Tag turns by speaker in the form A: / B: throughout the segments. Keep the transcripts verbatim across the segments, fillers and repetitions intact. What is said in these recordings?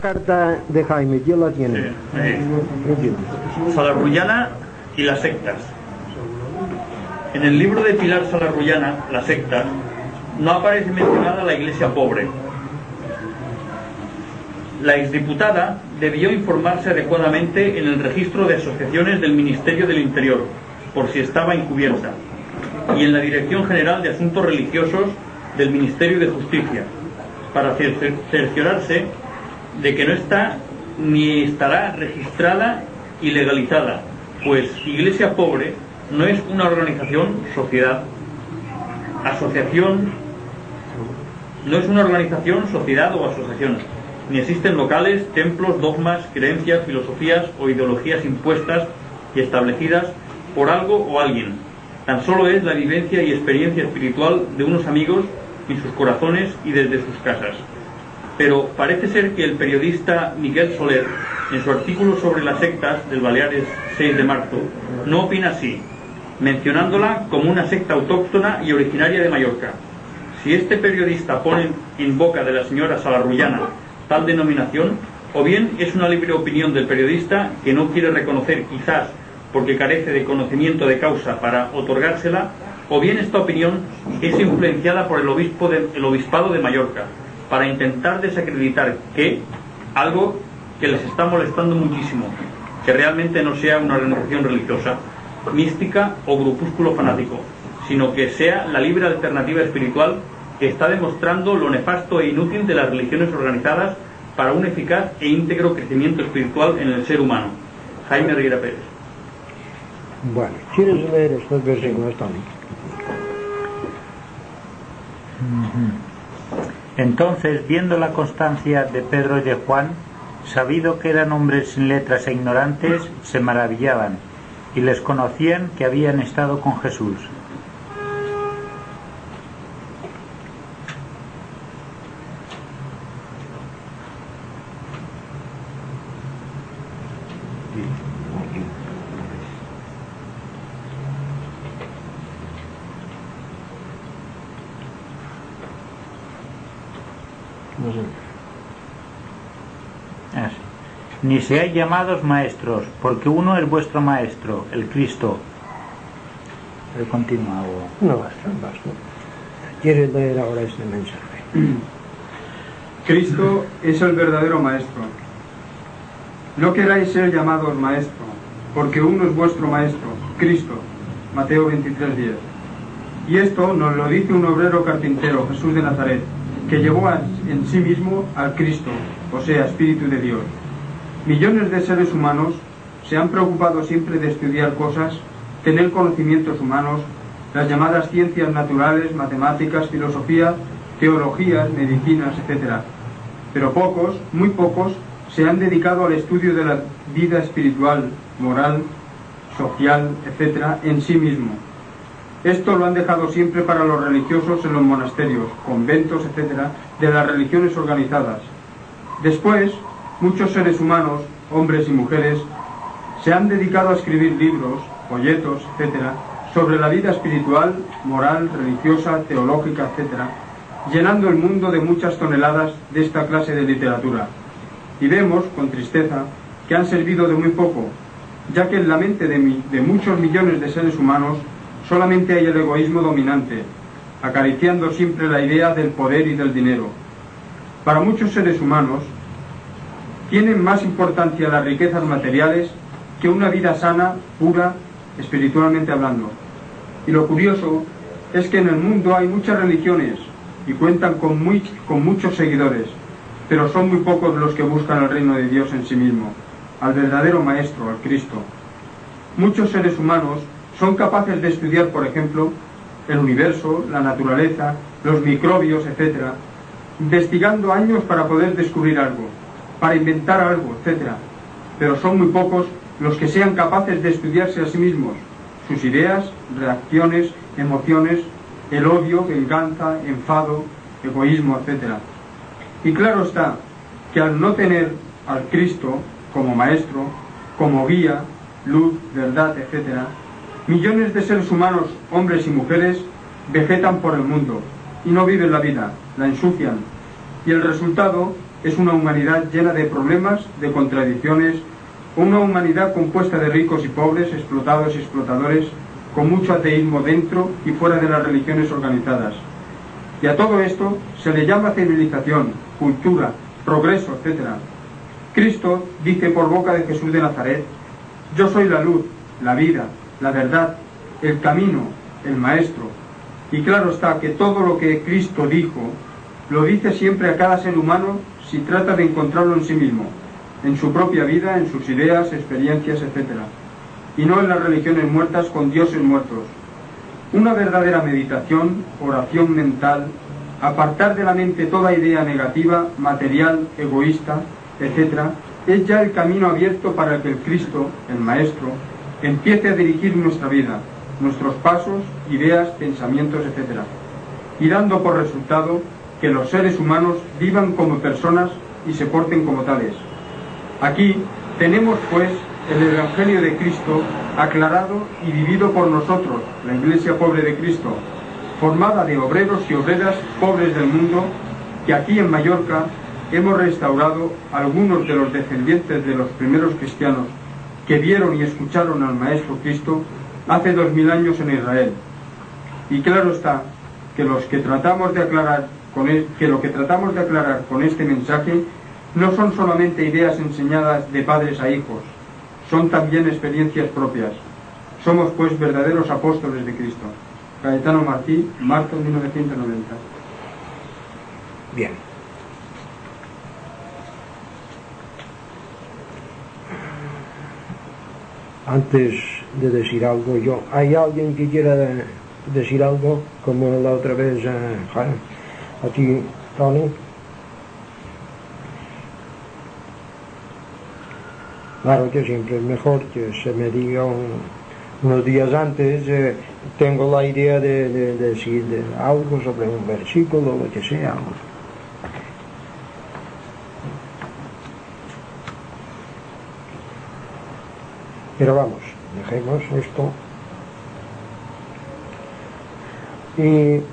A: Carta de Jaime, ¿quién la tiene?
B: Sí, sí. Salarrullana y las sectas. En el libro de Pilar Salarrullana, las sectas, no aparece mencionada la iglesia pobre. La exdiputada debió informarse adecuadamente en el registro de asociaciones del Ministerio del Interior, por si estaba encubierta, y en la Dirección General de Asuntos Religiosos del Ministerio de Justicia, para cerciorarse de que no está ni estará registrada y legalizada, pues Iglesia Pobre no es una organización, sociedad, asociación, no es una organización, sociedad o asociación, ni existen locales, templos, dogmas, creencias, filosofías o ideologías impuestas y establecidas por algo o alguien. Tan solo es la vivencia y experiencia espiritual de unos amigos en sus corazones y desde sus casas. Pero parece ser que el periodista Miguel Soler, en su artículo sobre las sectas del Baleares seis de marzo, no opina así, mencionándola como una secta autóctona y originaria de Mallorca. Si este periodista pone en boca de la señora Salarrullana tal denominación, o bien es una libre opinión del periodista que no quiere reconocer, quizás porque carece de conocimiento de causa para otorgársela, o bien esta opinión es influenciada por el, obispo de, el obispado de Mallorca, para intentar desacreditar que algo que les está molestando muchísimo, que realmente no sea una organización religiosa, mística o grupúsculo fanático, sino que sea la libre alternativa espiritual que está demostrando lo nefasto e inútil de las religiones organizadas para un eficaz e íntegro crecimiento espiritual en el ser humano. Jaime Riera Pérez.
A: Bueno, ¿quieres leer estos versículos también?
C: Uh-huh. Entonces, viendo la constancia de Pedro y de Juan, sabido que eran hombres sin letras e ignorantes, se maravillaban y les conocían que habían estado con Jesús. Así. Ni seáis llamados maestros, porque uno es vuestro maestro, el Cristo. He continuado.
A: No basta, basta. ¿Quieres leer ahora este mensaje?
D: Cristo es el verdadero maestro. No queráis ser llamados maestro, porque uno es vuestro maestro, Cristo. Mateo veintitrés diez. Y esto nos lo dice un obrero carpintero, Jesús de Nazaret, que llevó en sí mismo al Cristo, o sea, Espíritu de Dios. Millones de seres humanos se han preocupado siempre de estudiar cosas, tener conocimientos humanos, las llamadas ciencias naturales, matemáticas, filosofía, teologías, medicinas, etcétera. Pero pocos, muy pocos, se han dedicado al estudio de la vida espiritual, moral, social, etcétera, en sí mismo. Esto lo han dejado siempre para los religiosos en los monasterios, conventos, etcétera, de las religiones organizadas. Después, muchos seres humanos, hombres y mujeres, se han dedicado a escribir libros, folletos, etcétera, sobre la vida espiritual, moral, religiosa, teológica, etcétera, llenando el mundo de muchas toneladas de esta clase de literatura. Y vemos, con tristeza, que han servido de muy poco, ya que en la mente de, mi, de muchos millones de seres humanos solamente hay el egoísmo dominante, acariciando siempre la idea del poder y del dinero. Para muchos seres humanos, tienen más importancia las riquezas materiales que una vida sana, pura, espiritualmente hablando. Y lo curioso es que en el mundo hay muchas religiones y cuentan con, muy, con muchos seguidores, pero son muy pocos los que buscan el reino de Dios en sí mismo, al verdadero Maestro, al Cristo. Muchos seres humanos son capaces de estudiar, por ejemplo, el universo, la naturaleza, los microbios, etcétera, investigando años para poder descubrir algo, para inventar algo, etcétera. Pero son muy pocos los que sean capaces de estudiarse a sí mismos, sus ideas, reacciones, emociones, el odio, venganza, enfado, egoísmo, etcétera. Y claro está que al no tener al Cristo como maestro, como guía, luz, verdad, etcétera, millones de seres humanos, hombres y mujeres, vegetan por el mundo y no viven la vida, la ensucian. Y el resultado es una humanidad llena de problemas, de contradicciones, una humanidad compuesta de ricos y pobres, explotados y explotadores, con mucho ateísmo dentro y fuera de las religiones organizadas. Y a todo esto se le llama civilización, cultura, progreso, etcétera. Cristo dice por boca de Jesús de Nazaret: yo soy la luz, la vida, la verdad, el camino, el maestro. Y claro está que todo lo que Cristo dijo, lo dice siempre a cada ser humano si trata de encontrarlo en sí mismo, en su propia vida, en sus ideas, experiencias, etcétera. Y no en las religiones muertas con dioses muertos. Una verdadera meditación, oración mental, apartar de la mente toda idea negativa, material, egoísta, etcétera, es ya el camino abierto para que el Cristo, el Maestro, empiece a dirigir nuestra vida, nuestros pasos, ideas, pensamientos, etcétera, y dando por resultado que los seres humanos vivan como personas y se porten como tales. Aquí tenemos pues el Evangelio de Cristo aclarado y vivido por nosotros, la Iglesia pobre de Cristo, formada de obreros y obreras pobres del mundo, que aquí en Mallorca hemos restaurado algunos de los descendientes de los primeros cristianos que vieron y escucharon al Maestro Cristo hace dos mil años en Israel. Y claro está que los que tratamos de aclarar con el, que lo que tratamos de aclarar con este mensaje no son solamente ideas enseñadas de padres a hijos, son también experiencias propias. Somos pues verdaderos apóstoles de Cristo. Cayetano Martí, marzo de mil novecientos noventa.
A: Bien. Antes de decir algo, yo, ¿hay alguien que quiera decir algo? Como la otra vez a, a ti, Tony. Claro que siempre es mejor que se me diga un, unos días antes, eh, tengo la idea de, de, de decir de algo sobre un versículo, lo que sea. Pero vamos, dejemos esto. Y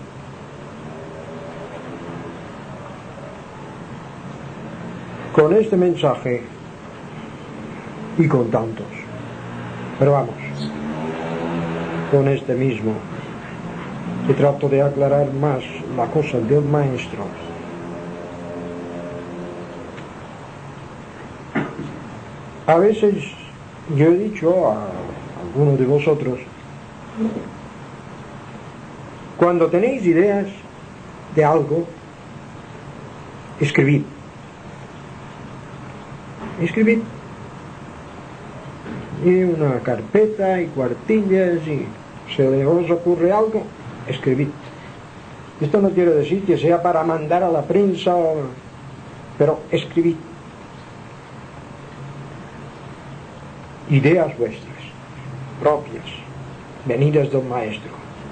A: con este mensaje y con tantos, pero vamos, con este mismo, que trato de aclarar más la cosa del Maestro. A veces yo he dicho a algunos de vosotros, cuando tenéis ideas de algo, escribid. Escribid. Y una carpeta y cuartillas, y se le os ocurre algo, escribid. Esto no quiere decir que sea para mandar a la prensa, pero escribid. Ideas vuestras, propias, venidas del Maestro.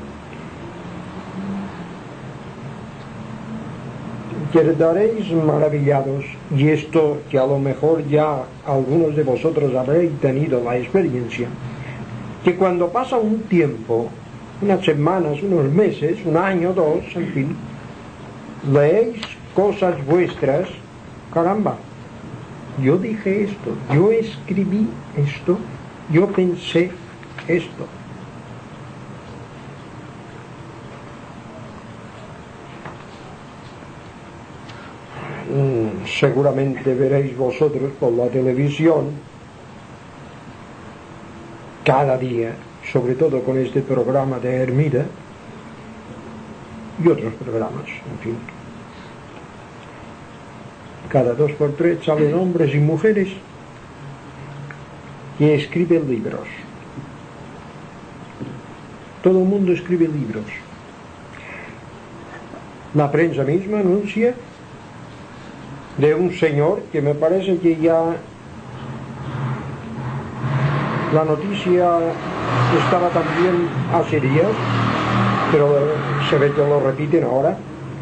A: Quedaréis maravillados, y esto que a lo mejor ya algunos de vosotros habréis tenido la experiencia, que cuando pasa un tiempo, unas semanas, unos meses, un año, dos, en fin, leéis cosas vuestras, caramba, yo dije esto, yo escribí esto, yo pensé esto. Mm, seguramente veréis vosotros por la televisión cada día, sobre todo con este programa de Hermida y otros programas, en fin. Cada dos por tres salen hombres y mujeres que escriben libros. Todo el mundo escribe libros. La prensa misma anuncia de un señor que me parece que ya la noticia estaba también hace días, pero se ve que lo repiten ahora.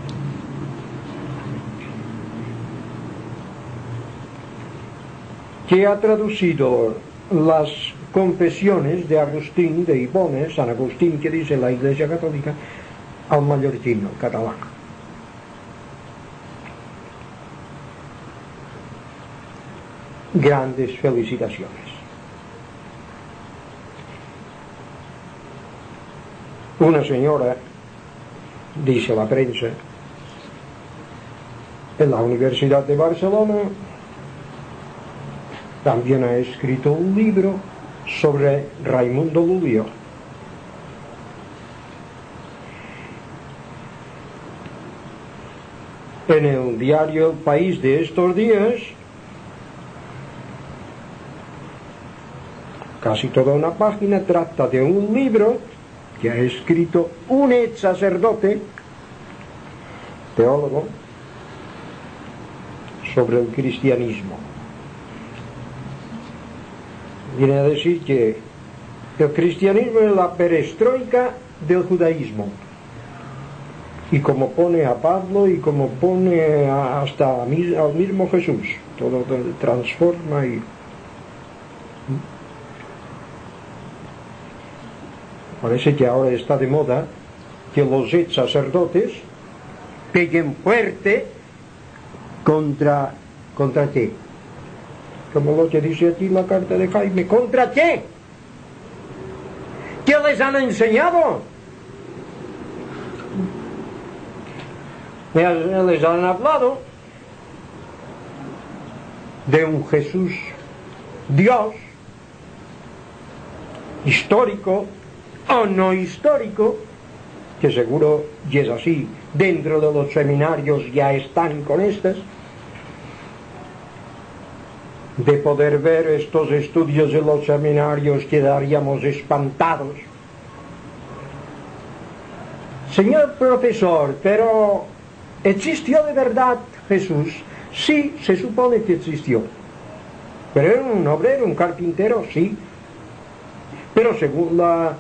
A: Que ha traducido las confesiones de Agustín de Hipona, San Agustín, que dice la Iglesia Católica, al mallorquino catalán. grandes felicitaciones. Una señora, dice la prensa, en la Universidad de Barcelona también ha escrito un libro sobre Raimundo Lulio. En el diario El País de estos días, casi toda una página trata de un libro que ha escrito un ex sacerdote, teólogo, sobre el cristianismo. Viene a decir que el cristianismo es la perestroika del judaísmo. Y como pone a Pablo y como pone a, hasta al mismo Jesús, todo transforma y... Parece que ahora está de moda que los ex sacerdotes peguen fuerte contra... ¿Contra qué? Como lo que dice aquí la carta de Jaime. ¿Contra qué? ¿Qué les han enseñado? Les han hablado de un Jesús Dios, histórico o no histórico, que seguro y es así, dentro de los seminarios ya están con estas, de poder ver estos estudios en los seminarios quedaríamos espantados. Señor profesor, pero ¿existió de verdad Jesús? Sí, se supone que existió. Pero era un obrero, un carpintero, sí. Pero según la,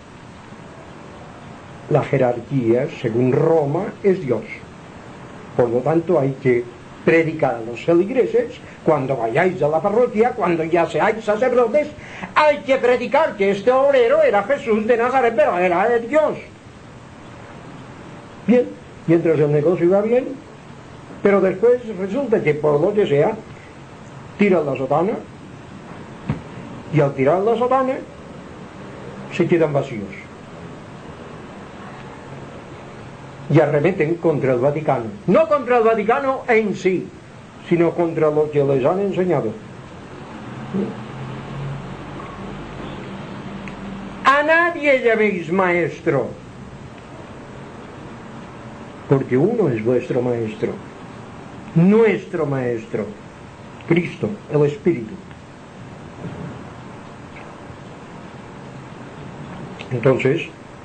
A: la jerarquía, según Roma, es Dios. Por lo tanto, hay que predicar a los feligreses, cuando vayáis a la parroquia, cuando ya seáis sacerdotes, hay que predicar que este obrero era Jesús de Nazaret, pero era de Dios. Bien, mientras el negocio iba bien, pero después resulta que por lo que sea, tiran la sotana, y al tirar la sotana, se quedan vacíos. Y arremeten contra el Vaticano. No contra el Vaticano en sí, sino contra lo que les han enseñado. A nadie llaméis maestro, porque uno es vuestro maestro, nuestro maestro, Cristo, el Espíritu. Entonces,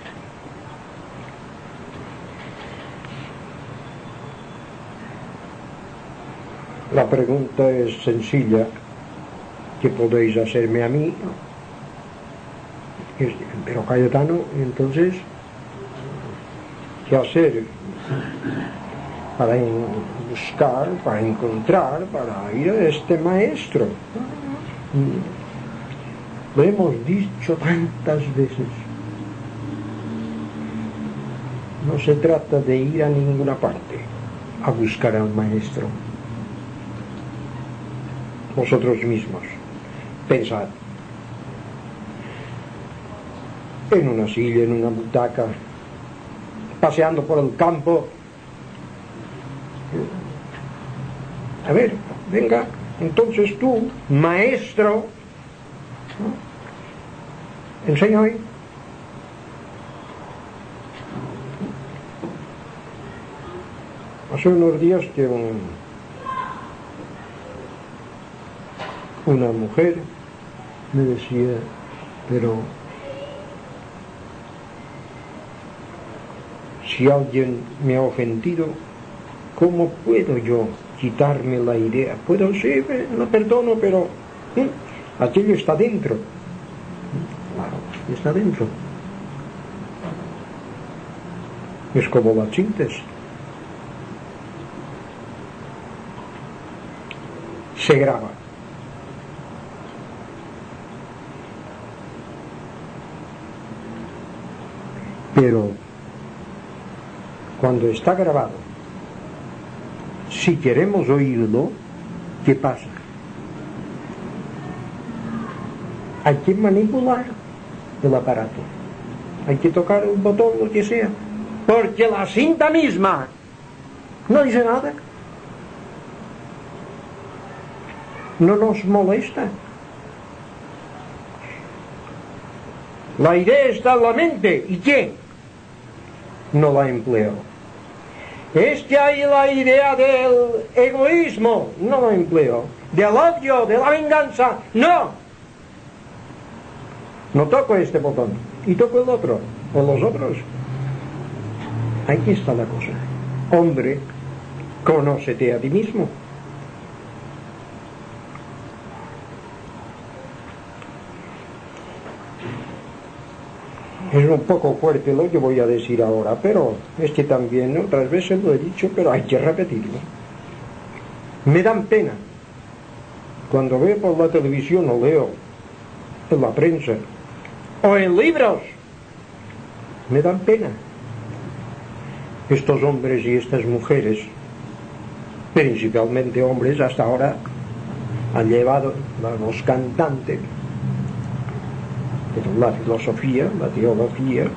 A: la pregunta es sencilla, que podéis hacerme a mí, pero Cayetano, entonces, ¿qué hacer para buscar, para encontrar, para ir a este maestro? Lo hemos dicho tantas veces. No se trata de ir a ninguna parte a buscar al maestro. Vosotros mismos pensad en una silla, en una butaca, paseando por el campo. A ver, venga, entonces tú, maestro, ¿no? Enséñame. Hace unos días que un, una mujer me decía, pero si alguien me ha ofendido, ¿cómo puedo yo quitarme la idea? Puedo, sí, lo perdono, pero ¿eh? aquello está dentro. Claro, está dentro. Es como las cintas. Se graba. Pero cuando está grabado, si queremos oírlo, ¿qué pasa? Hay que manipular el aparato, hay que tocar el botón, lo que sea, porque la cinta misma no dice nada, no nos molesta. La idea está en la mente, ¿y qué? No la empleo. Es que hay la idea del egoísmo, no la empleo. Del odio, de la venganza, no. No toco este botón y toco el otro, o los otros. Ahí está la cosa. Hombre, conócete a ti mismo. Es un poco fuerte lo que voy a decir ahora, pero es que también otras veces lo he dicho, pero hay que repetirlo. Me dan pena cuando veo por la televisión o leo en la prensa o en libros, me dan pena estos hombres y estas mujeres, principalmente hombres, hasta ahora han llevado los cantantes, pero la filosofía, la teología,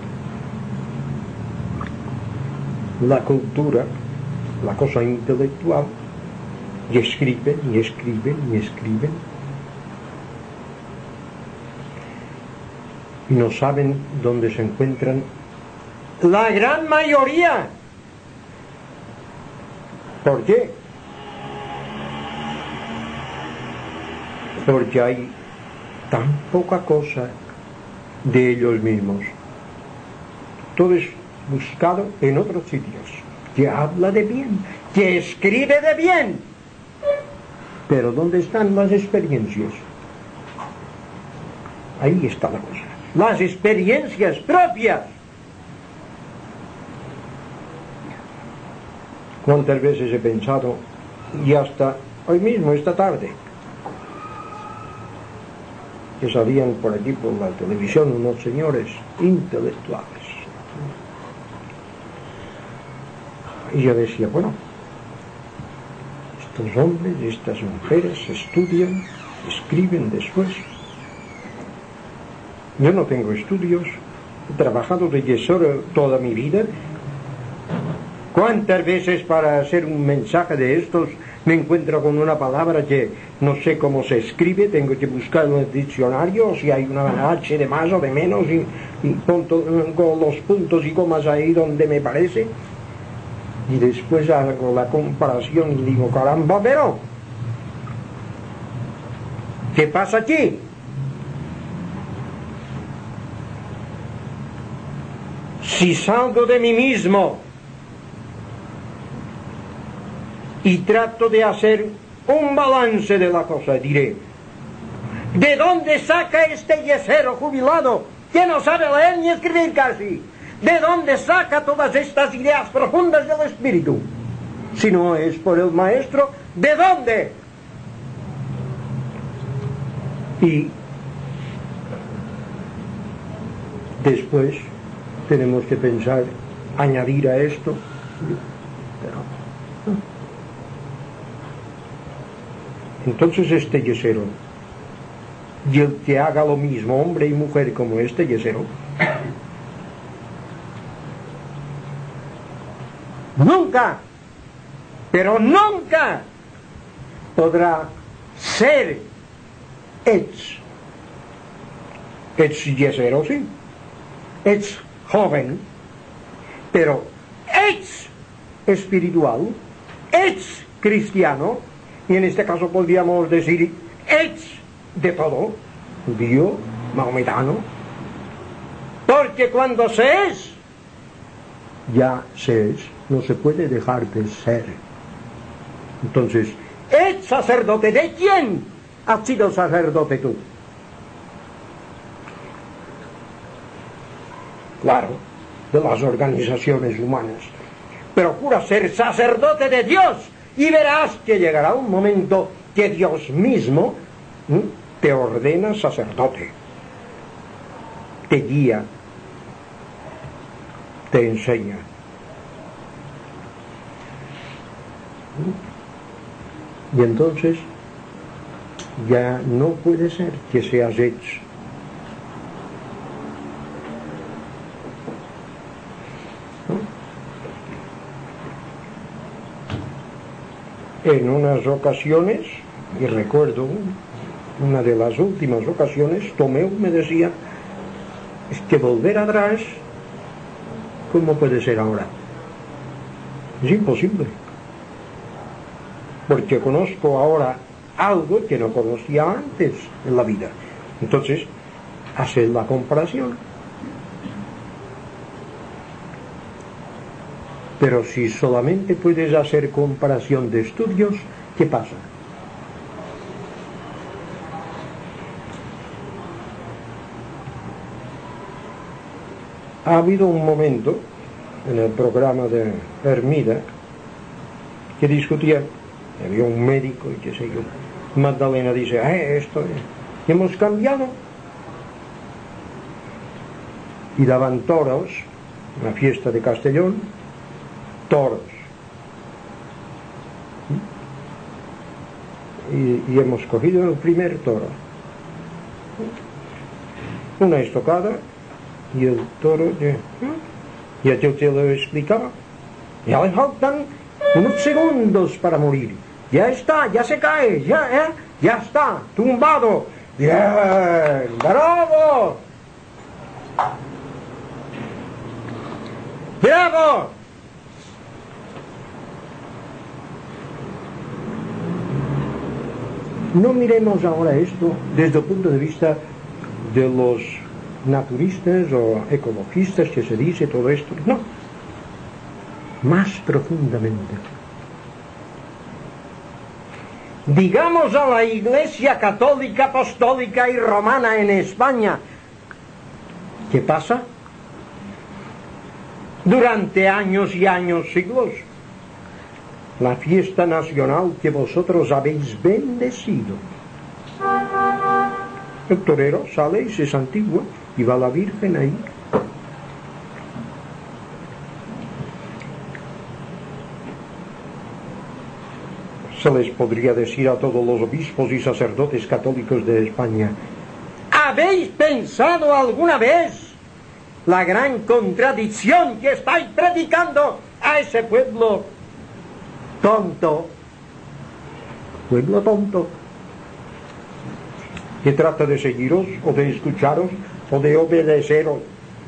A: la cultura, la cosa intelectual, y escriben, y escriben, y escriben, y no saben dónde se encuentran la gran mayoría. ¿Por qué? Porque hay tan poca cosa de ellos mismos. Todo es buscado en otros sitios. Que habla de bien, que escribe de bien. Pero ¿dónde están las experiencias? Ahí está la cosa. Las experiencias propias. ¿Cuántas veces he pensado, y hasta hoy mismo, esta tarde, que salían por aquí por la televisión unos señores intelectuales, y yo decía, bueno, estos hombres y estas mujeres estudian, escriben después. Yo no tengo estudios, he trabajado de yesero toda mi vida. ¿Cuántas veces para hacer un mensaje de estos me encuentro con una palabra que no sé cómo se escribe, tengo que buscarlo en el diccionario, si hay una H de más o de menos, y, y punto, con los puntos y comas ahí donde me parece, y después hago la comparación y digo, caramba, pero ¿qué pasa aquí? Si salgo de mí mismo y trato de hacer un balance de la cosa, diré, ¿de dónde saca este yesero jubilado que no sabe leer ni escribir casi? ¿De dónde saca todas estas ideas profundas del espíritu? Si no es por el maestro, ¿de dónde? Y después tenemos que pensar, añadir a esto, pero, entonces este yesero, y el que haga lo mismo, hombre y mujer como este yesero, nunca, pero nunca podrá ser ets, ets yesero, sí, ets joven, pero ets espiritual, ets cristiano, y en este caso podríamos decir ets de todo, judío, maometano, porque cuando se es, ya se es, no se puede dejar de ser. Entonces, ets sacerdote. ¿De quién has sido sacerdote tú? Claro, de las organizaciones humanas. Procura ser sacerdote de Dios y verás que llegará un momento que Dios mismo ¿sí? te ordena sacerdote, te guía, te enseña. Y entonces ya no puede ser que seas hecho en unas ocasiones, y recuerdo una de las últimas ocasiones, Tomeu me decía, es que volver atrás, ¿cómo puede ser ahora? Es imposible, porque conozco ahora algo que no conocía antes en la vida. Entonces, hacer la comparación. Pero si solamente puedes hacer comparación de estudios, ¿qué pasa? Ha habido un momento en el programa de Hermida que discutía, había un médico y qué sé yo, Magdalena dice, eh, esto es, hemos cambiado, y daban toros, una fiesta de Castellón, toros, y, y hemos cogido el primer toro, una estocada, y el toro ya, ya yo te lo explicaba, ya le faltan unos segundos para morir, ya está, ya se cae, ya, ¿eh? Ya está, tumbado, bien, bravo, bravo. No miremos ahora esto desde el punto de vista de los naturistas o ecologistas que se dice todo esto, no, más profundamente. Digamos a la Iglesia católica, apostólica y romana en España, ¿qué pasa? Durante años y años, siglos, la fiesta nacional que vosotros habéis bendecido. El torero sale y se santigua y va la Virgen ahí. Se les podría decir a todos los obispos y sacerdotes católicos de España, ¿habéis pensado alguna vez la gran contradicción que estáis predicando a ese pueblo tonto? Pueblo tonto, que trata de seguiros o de escucharos o de obedeceros.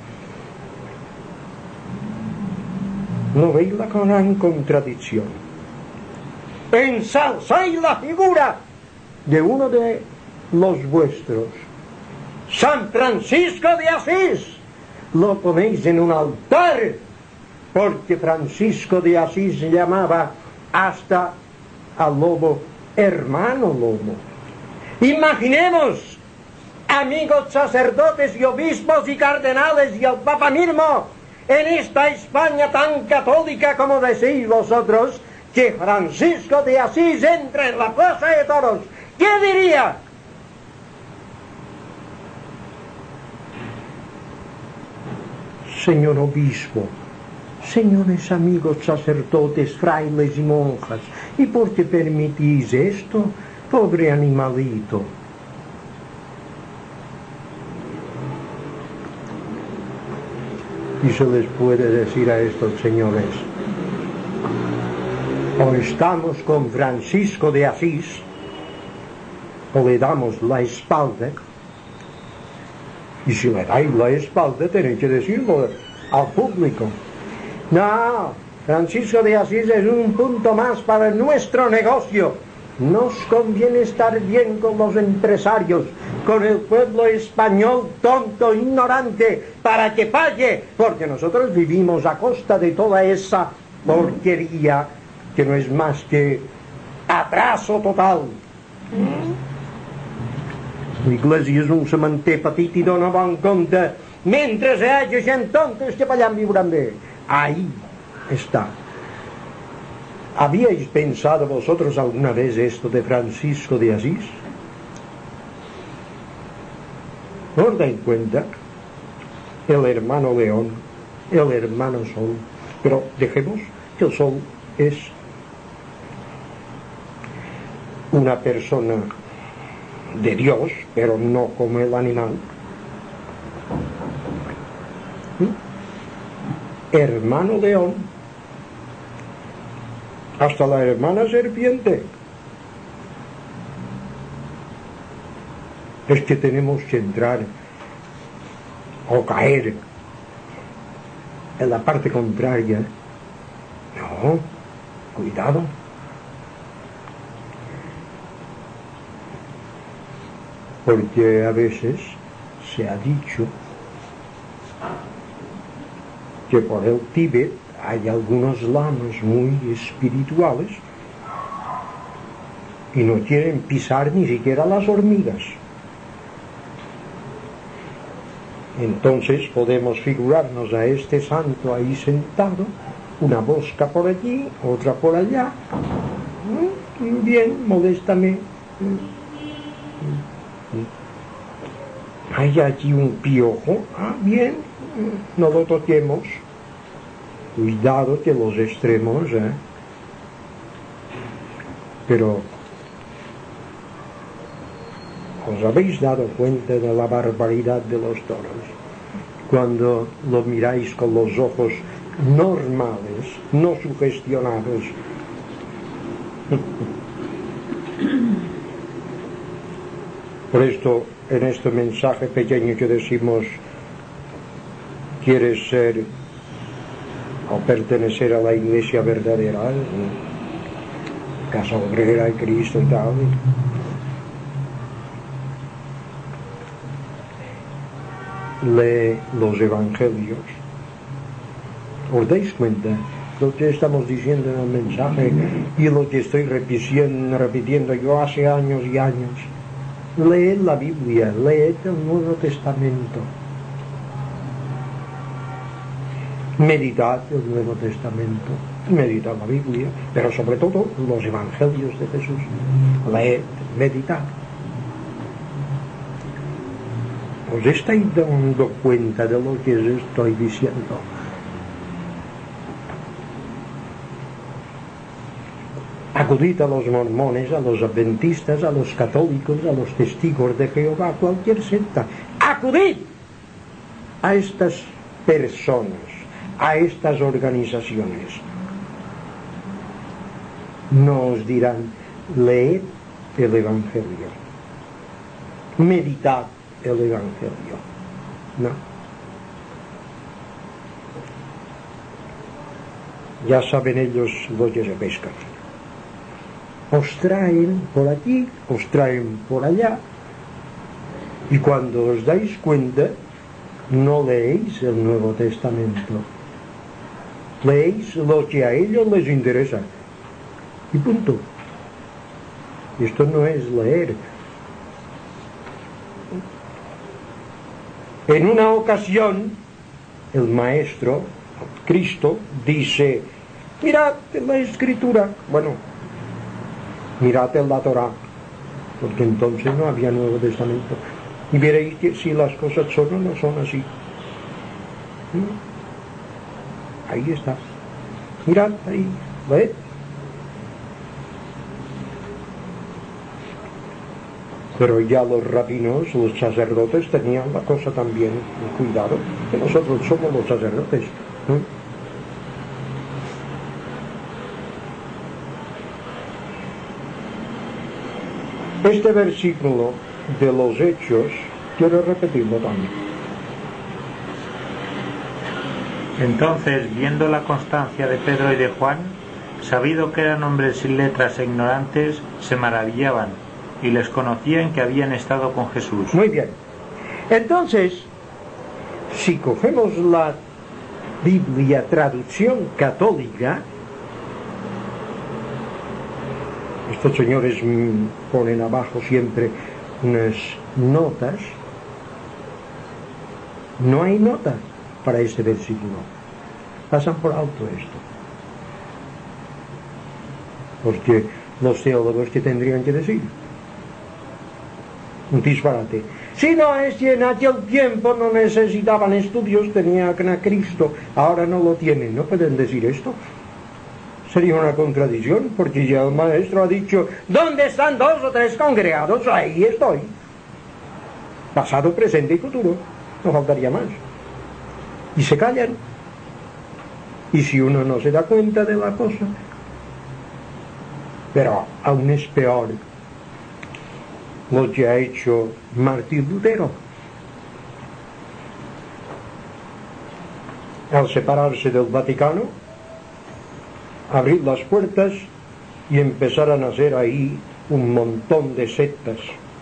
A: ¿No veis la gran contradicción? Ensalzáis la figura de uno de los vuestros, San Francisco de Asís, lo ponéis en un altar, porque Francisco de Asís llamaba hasta al lobo hermano lobo. Imaginemos, amigos sacerdotes y obispos y cardenales y el Papa mismo, en esta España tan católica como decís vosotros, que Francisco de Asís entre en la plaza de toros, ¿qué diría? Señor obispo, señores amigos sacerdotes, frailes y monjas, ¿y por qué permitís esto? Pobre animalito. Y se les puede decir a estos señores, o estamos con Francisco de Asís, o le damos la espalda, y si le dais la espalda tenéis que decirlo al público. No, Francisco de Asís es un punto más para nuestro negocio. Nos conviene estar bien con los empresarios, con el pueblo español tonto, ignorante, para que pague, porque nosotros vivimos a costa de toda esa porquería que no es más que atraso total. L'Iglésia és un cementer petit i dona bon compte, mentre hi hagi gent tontos que per allà viuran bé. Ahí está. ¿Habíais pensado vosotros alguna vez esto de Francisco de Asís? ¿Os dais cuenta? El hermano León, el hermano Sol, pero dejemos que el Sol es una persona de Dios, pero no como el animal. ¿Mm? Hermano León, hasta la hermana serpiente. Es que tenemos que entrar o caer en la parte contraria. No, cuidado. Porque a veces se ha dicho que por el Tíbet hay algunos lamas muy espirituales y no quieren pisar ni siquiera las hormigas. Entonces podemos figurarnos a este santo ahí sentado, una mosca por allí, otra por allá, bien, modestamente. Hay allí un piojo, ah, bien, no lo toquemos. Cuidado que los extremos, ¿eh? Pero ¿os habéis dado cuenta de la barbaridad de los toros? Cuando lo miráis con los ojos normales, no sugestionados. Por esto, en este mensaje pequeño que decimos, ¿quieres ser o pertenecer a la iglesia verdadera? Casa obrera y Cristo y tal. Lee los evangelios. ¿Os dais cuenta lo que estamos diciendo en el mensaje y lo que estoy repitiendo, repitiendo yo hace años y años? Leed la Biblia, leed el Nuevo Testamento, meditad el Nuevo Testamento, meditad la Biblia, pero sobre todo los evangelios de Jesús. Leed, meditad. ¿Os estáis dando cuenta de lo que os estoy diciendo? Acudid a los mormones, a los adventistas, a los católicos, a los testigos de Jehová, a cualquier secta. Acudid a estas personas, a estas organizaciones. No os dirán, leed el Evangelio, meditad el Evangelio. No. Ya saben ellos lo que se pescan. Os traen por aquí, os traen por allá, y cuando os dais cuenta, no leéis el Nuevo Testamento. Leéis lo que a ellos les interesa. Y punto. Esto no es leer. En una ocasión, el maestro, Cristo, dice, mirad la Escritura. Bueno, mirad en la Torá, porque entonces no había Nuevo Testamento, y veréis que si las cosas son o no son así. ¿Mm? Ahí está. Mirad ahí, ¿ves? Pero ya los rabinos, los sacerdotes, tenían la cosa también. Cuidado, que nosotros somos los sacerdotes. ¿Mm? Este versículo de los Hechos, quiero repetirlo también.
C: Entonces, viendo la constancia de Pedro y de Juan, sabido que eran hombres sin letras e ignorantes, se maravillaban y les conocían que habían estado con Jesús.
A: Muy bien. Entonces, si cogemos la Biblia traducción católica, estos señores ponen abajo siempre unas notas. No hay nota para este versículo. Pasan por alto esto. Porque los teólogos, ¿qué tendrían que decir? Un disparate. Si no es que en aquel tiempo no necesitaban estudios, tenían a Cristo, ahora no lo tienen. No pueden decir esto. Sería una contradicción, porque ya el maestro ha dicho, ¿dónde están dos o tres congregados? Ahí estoy. Pasado, presente y futuro. No faltaría más. Y se callan. Y si uno no se da cuenta de la cosa, Pero aún es peor lo que ha hecho Martín Lutero. Al separarse del Vaticano, abrir las puertas y empezar a nacer ahí un montón de sectas.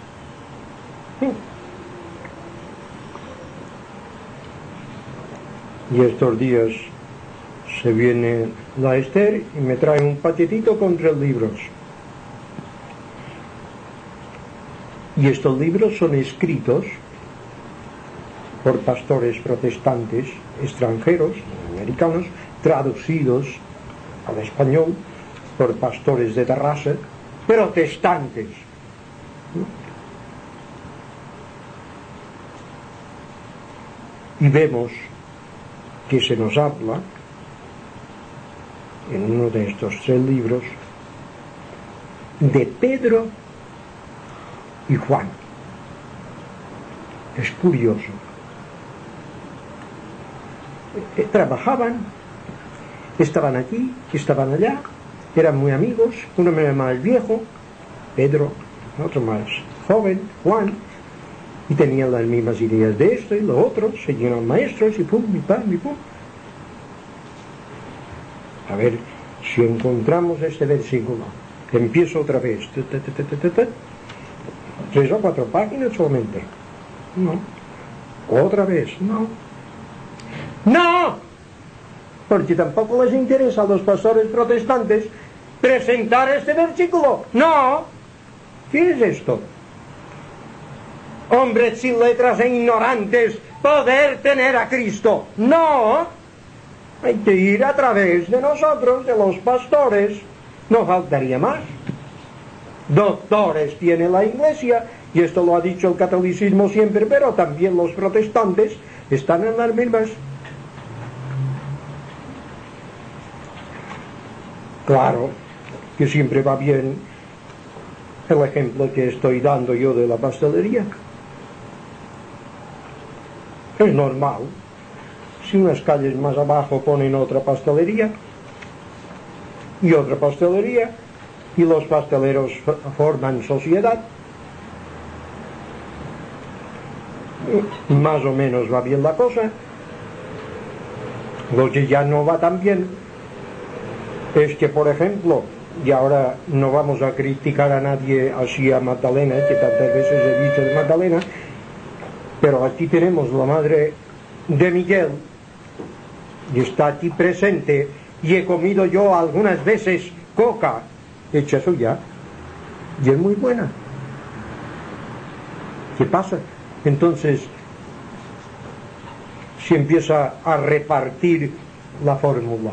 A: Y estos días se viene la Esther y me trae un paquetito con tres libros. Y estos libros son escritos por pastores protestantes extranjeros, americanos, traducidos al español por pastores de Terrassa, protestantes. Y vemos que se nos habla en uno de estos tres libros de Pedro y Juan. Es curioso. Trabajaban, estaban aquí, estaban allá, eran muy amigos, uno era más viejo, Pedro, otro más joven, Juan, y tenían las mismas ideas de esto y lo otro, seguían los maestros y pum, y pam, y pum. A ver si encontramos este versículo. Empiezo otra vez. Tres o cuatro páginas solamente. No. Otra vez. No. ¡No! Porque tampoco les interesa a los pastores protestantes presentar este versículo. ¡No! ¿Qué es esto? Hombres sin letras e ignorantes, poder tener a Cristo. ¡No! Hay que ir a través de nosotros, de los pastores. No faltaría más. Doctores tiene la Iglesia, y esto lo ha dicho el catolicismo siempre, pero también los protestantes están en las mismas. Claro que siempre va bien el ejemplo que estoy dando yo de la pastelería. Es normal. Si unas calles más abajo ponen otra pastelería y otra pastelería y los pasteleros forman sociedad, más o menos va bien la cosa. Lo que ya no va tan bien es que, por ejemplo, y ahora no vamos a criticar a nadie así a Magdalena, que tantas veces he dicho de Magdalena, pero aquí tenemos la madre de Miguel y está aquí presente, y he comido yo algunas veces coca hecha suya y es muy buena. ¿Qué pasa? Entonces, si empieza a repartir la fórmula,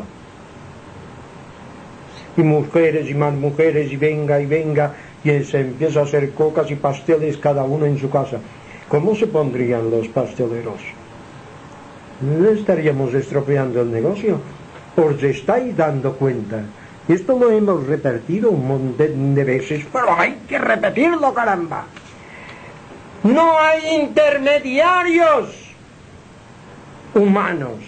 A: y mujeres y más mujeres, y venga y venga, y se empieza a hacer cocas y pasteles cada uno en su casa, ¿cómo se pondrían los pasteleros? ¿No estaríamos estropeando el negocio? ¿Os estáis dando cuenta? Esto lo hemos repetido un montón de veces, pero hay que repetirlo, caramba. No hay intermediarios humanos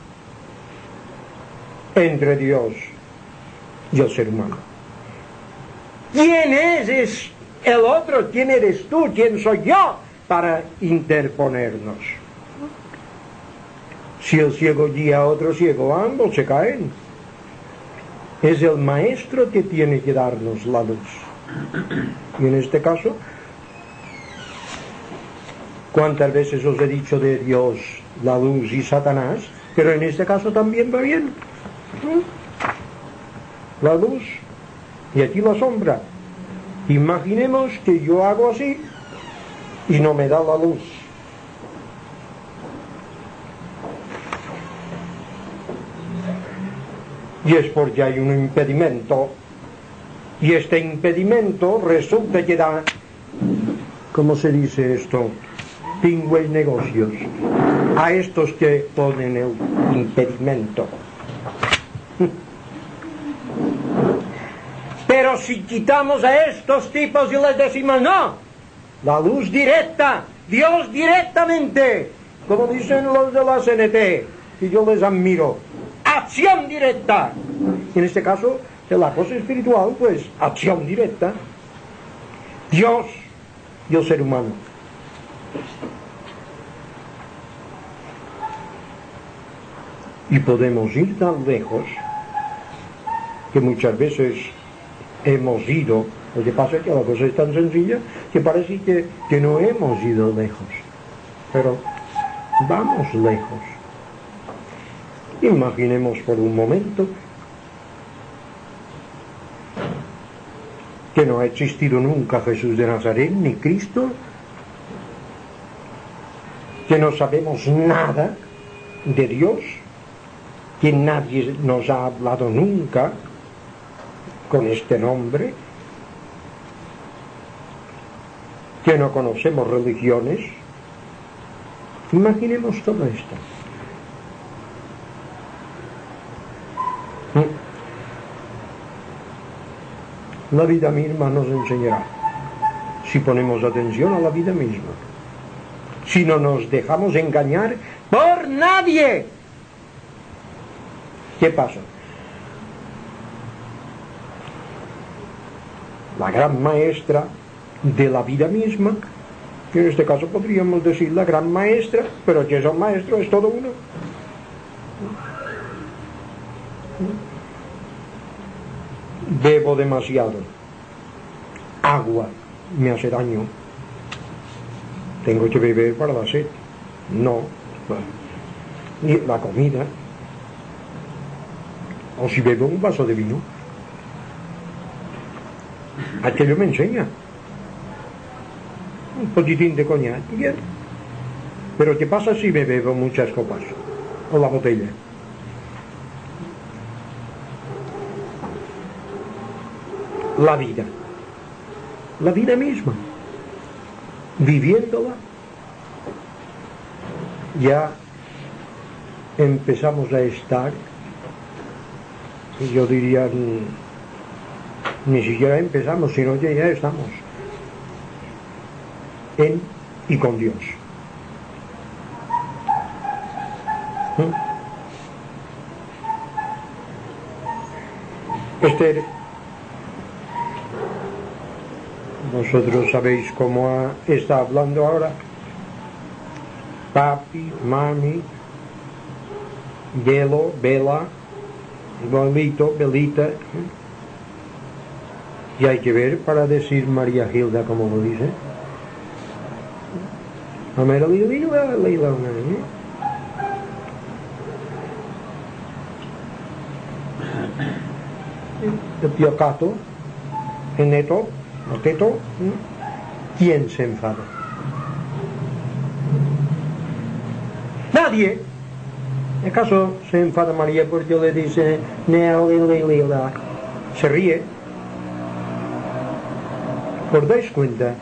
A: entre Dios y el ser humano. ¿Quién es, es el otro? ¿Quién eres tú? ¿Quién soy yo para interponernos? Si el ciego guía a otro ciego, ambos se caen. Es el maestro que tiene que darnos la luz. Y en este caso, ¿cuántas veces os he dicho de Dios, la luz y Satanás? Pero en este caso también va bien. La luz y aquí la sombra. Imaginemos que yo hago así y no me da la luz. Y es porque hay un impedimento, y este impedimento resulta que da, ¿cómo se dice esto? Pingües negocios a estos que ponen el impedimento. Pero si quitamos a estos tipos y les decimos no, la luz directa, Dios directamente, como dicen los de la C N T, y yo les admiro, acción directa. En este caso En la cosa espiritual, pues, acción directa. Dios y el ser humano. Y podemos ir tan lejos que muchas veces hemos ido. Lo que pasa es que la cosa es tan sencilla que parece que, que no hemos ido lejos. Pero vamos lejos. Imaginemos por un momento que no ha existido nunca Jesús de Nazaret ni Cristo, que no sabemos nada de Dios, que nadie nos ha hablado nunca con este nombre, que no conocemos religiones. Imaginemos todo esto. La vida misma nos enseñará, si ponemos atención a la vida misma, si no nos dejamos engañar por nadie. ¿Qué pasa? La gran maestra de la vida misma, que en este caso podríamos decir la gran maestra, pero que es un maestro, es todo uno. Bebo demasiado, agua me hace daño, tengo que beber para la sed, no, ni la comida, o si bebo un vaso de vino, aquello me enseña, un poquitín de coñac, bien, pero ¿qué pasa si me bebo muchas copas, o la botella? La vida, la vida misma, viviéndola, ya empezamos a estar, yo diría, ni siquiera empezamos, sino que ya estamos en y con Dios. Este, vosotros sabéis cómo está hablando ahora. Papi, mami, Belo, Bela, Bolito, Belita. Y hay que ver para decir María Hilda como lo dice. Amera Lila, Lila, el piocato, el neto, el teto. ¿Quién se enfada? Nadie. ¿Acaso se enfada María porque le dice Nea, Lila, Lila? Se ríe. ¿Os dais cuenta?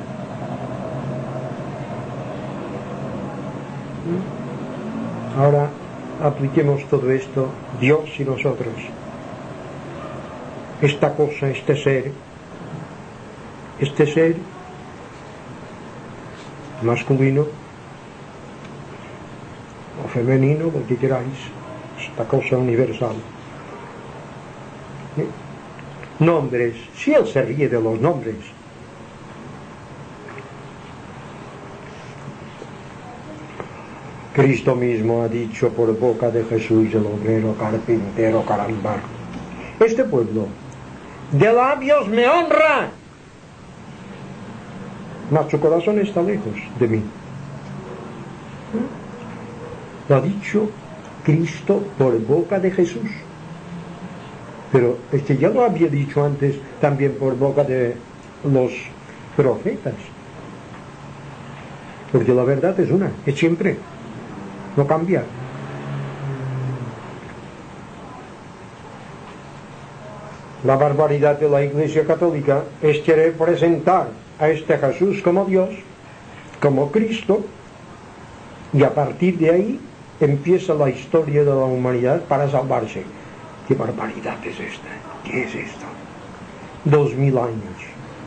A: Ahora apliquemos todo esto, Dios y nosotros. Esta cosa, este ser, este ser masculino o femenino, lo que queráis, esta cosa universal. ¿Eh? Nombres, si él se ríe de los nombres. Cristo mismo ha dicho por boca de Jesús el obrero, carpintero, caramba: este pueblo de labios me honra, mas su corazón está lejos de mí. Lo ha dicho Cristo por boca de Jesús, pero es que ya lo había dicho antes también por boca de los profetas, porque la verdad es una, es siempre, no cambia. La barbaridad de la Iglesia Católica es querer presentar a este Jesús como Dios, como Cristo, y a partir de ahí empieza la historia de la humanidad para salvarse. ¿Qué barbaridad es esta? ¿Qué es esto? Dos mil años.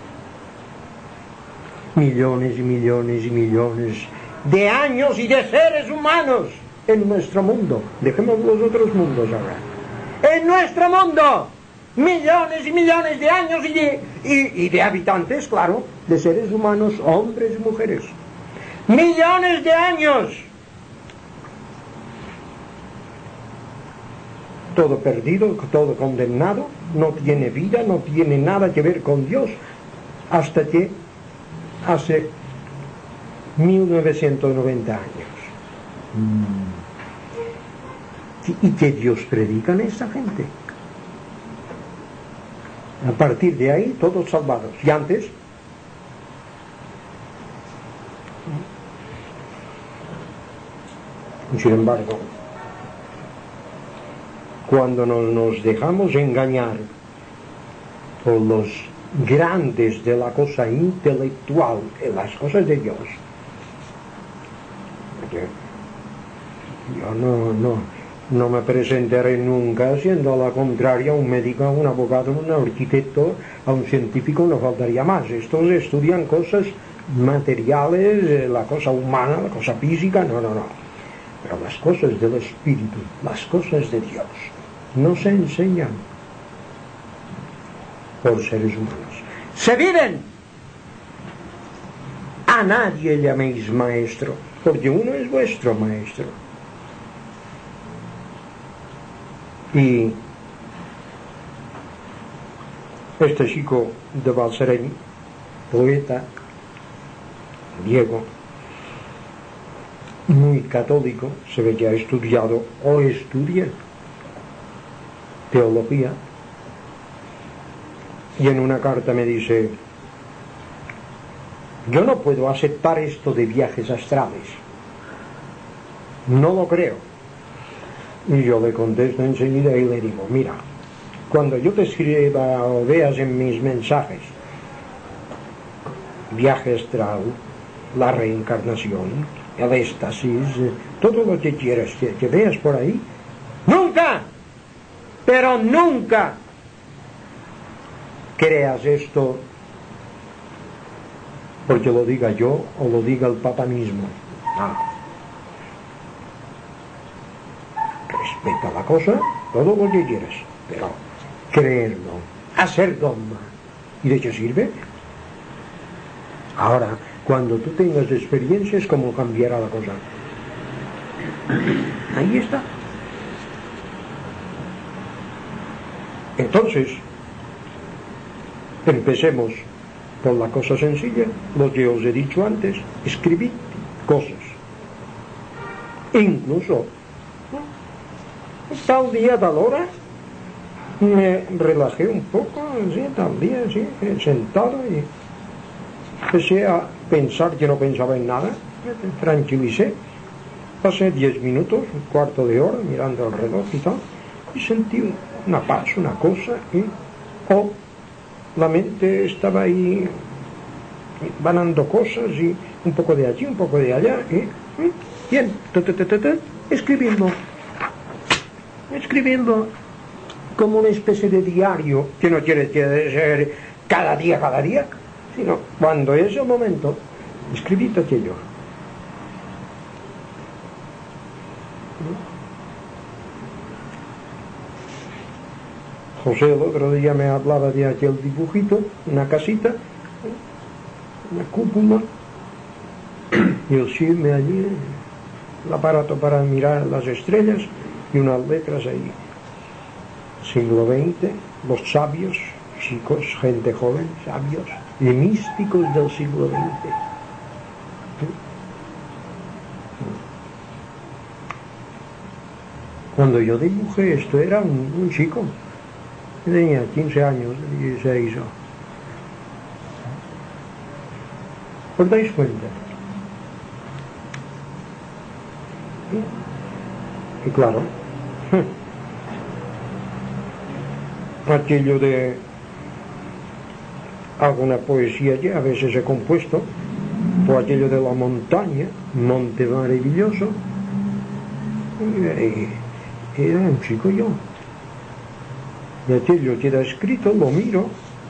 A: Millones y millones y millones de años y de seres humanos en nuestro mundo. Dejemos los otros mundos ahora. ¡En nuestro mundo! millones y millones de años y de, y, y de habitantes, claro, de seres humanos, hombres y mujeres. Millones de años. Todo perdido, todo condenado, no tiene vida, no tiene nada que ver con Dios, hasta que hace mil novecientos noventa años. ¿Y qué Dios predican a esa gente? A partir de ahí, todos salvados. Y antes, sin embargo, cuando nos, nos dejamos engañar por los grandes de la cosa intelectual, en las cosas de Dios, yo no, no, no me presentaré nunca siendo a la contraria un médico, un abogado, un arquitecto, a un científico, no faltaría más. Estos estudian cosas materiales, la cosa humana, la cosa física, no, no, no. Pero las cosas del espíritu, las cosas de Dios, no se enseñan por seres humanos. Se viven. A nadie llaméis maestro, porque uno es vuestro maestro. Y este chico de Balsareny, poeta griego, muy católico, se ve que ha estudiado o estudia teología, y en una carta me dice: yo no puedo aceptar esto de viajes astrales, no lo creo. Y yo le contesto enseguida y le digo: mira, cuando yo te escriba o veas en mis mensajes viaje astral, la reencarnación, el éxtasis, todo lo que quieras que, que veas por ahí, nunca, pero nunca creas esto porque lo diga yo o lo diga el Papa mismo. No. Respeta la cosa, todo lo que quieras, pero creerlo, hacer dogma. ¿Y de qué sirve? Ahora, cuando tú tengas experiencias, ¿cómo cambiará la cosa? Ahí está. Entonces, empecemos por la cosa sencilla, lo que os he dicho antes: escribid cosas. Incluso, tal día, tal hora, me relajé un poco, así, tal día, así, sentado, y empecé a pensar que no pensaba en nada, me tranquilicé, pasé diez minutos, un cuarto de hora, mirando el reloj y tal, y sentí una paz, una cosa, y oh, la mente estaba ahí vanando cosas, y un poco de allí, un poco de allá, y bien, escribiendo, escribiendo como una especie de diario, que no quiere ser cada día, cada día, sino cuando es el momento, escribid aquello. José el otro día me hablaba de aquel dibujito, una casita, una cúpula, y el chisme allí, el aparato para mirar las estrellas y unas letras ahí. Siglo veinte, los sabios, chicos, gente joven, sabios y místicos del siglo veinte. Cuando yo dibujé esto era un, un chico, tenía quince años, dieciséis. ¿Os dais cuenta? Y claro, aquello de alguna poesía que a veces he compuesto, o aquello de la montaña, monte maravilloso, y era un chico yo. Y aquello que era escrito, lo miro,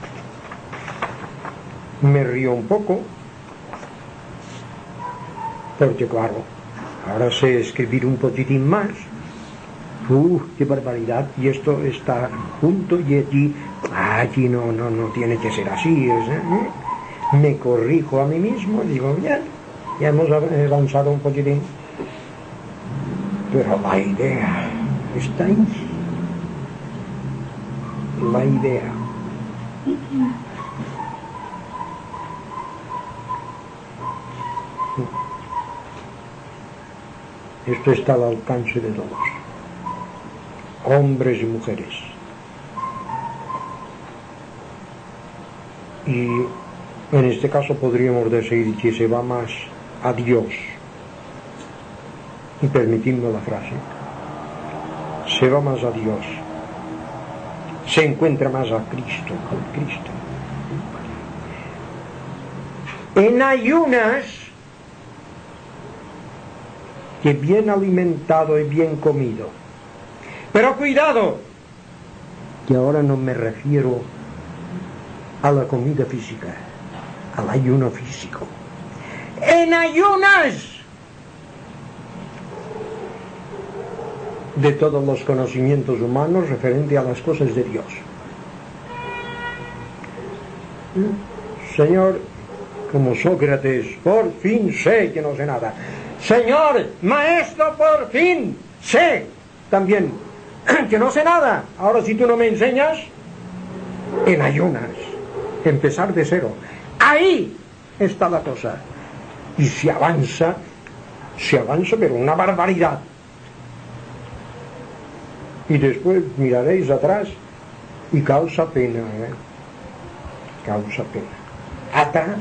A: me río un poco, porque claro, ahora sé escribir un poquitín más, ¡Uf, qué barbaridad! Y esto está junto y allí, allí no, no, no tiene que ser así. Es, ¿eh? Me corrijo a mí mismo, digo, ya, ya hemos avanzado un poquitín. Pero la idea está ahí. La idea. Esto está al alcance de todos, hombres y mujeres. Y en este caso podríamos decir que se va más a Dios. Y permitidme la frase, se va más a Dios, se encuentra más a Cristo, al Cristo. En ayunas, que bien alimentado y bien comido. Pero cuidado, que ahora no me refiero a la comida física, al ayuno físico. En ayunas de todos los conocimientos humanos referente a las cosas de Dios. Señor, como Sócrates, por fin sé que no sé nada. Señor, maestro, por fin sé también que no sé nada. Ahora si tú no me enseñas, en ayunas, empezar de cero. Ahí está la cosa. Y se avanza, se avanza, pero una barbaridad. Y después miraréis atrás y causa pena, ¿eh? Causa pena. Atrás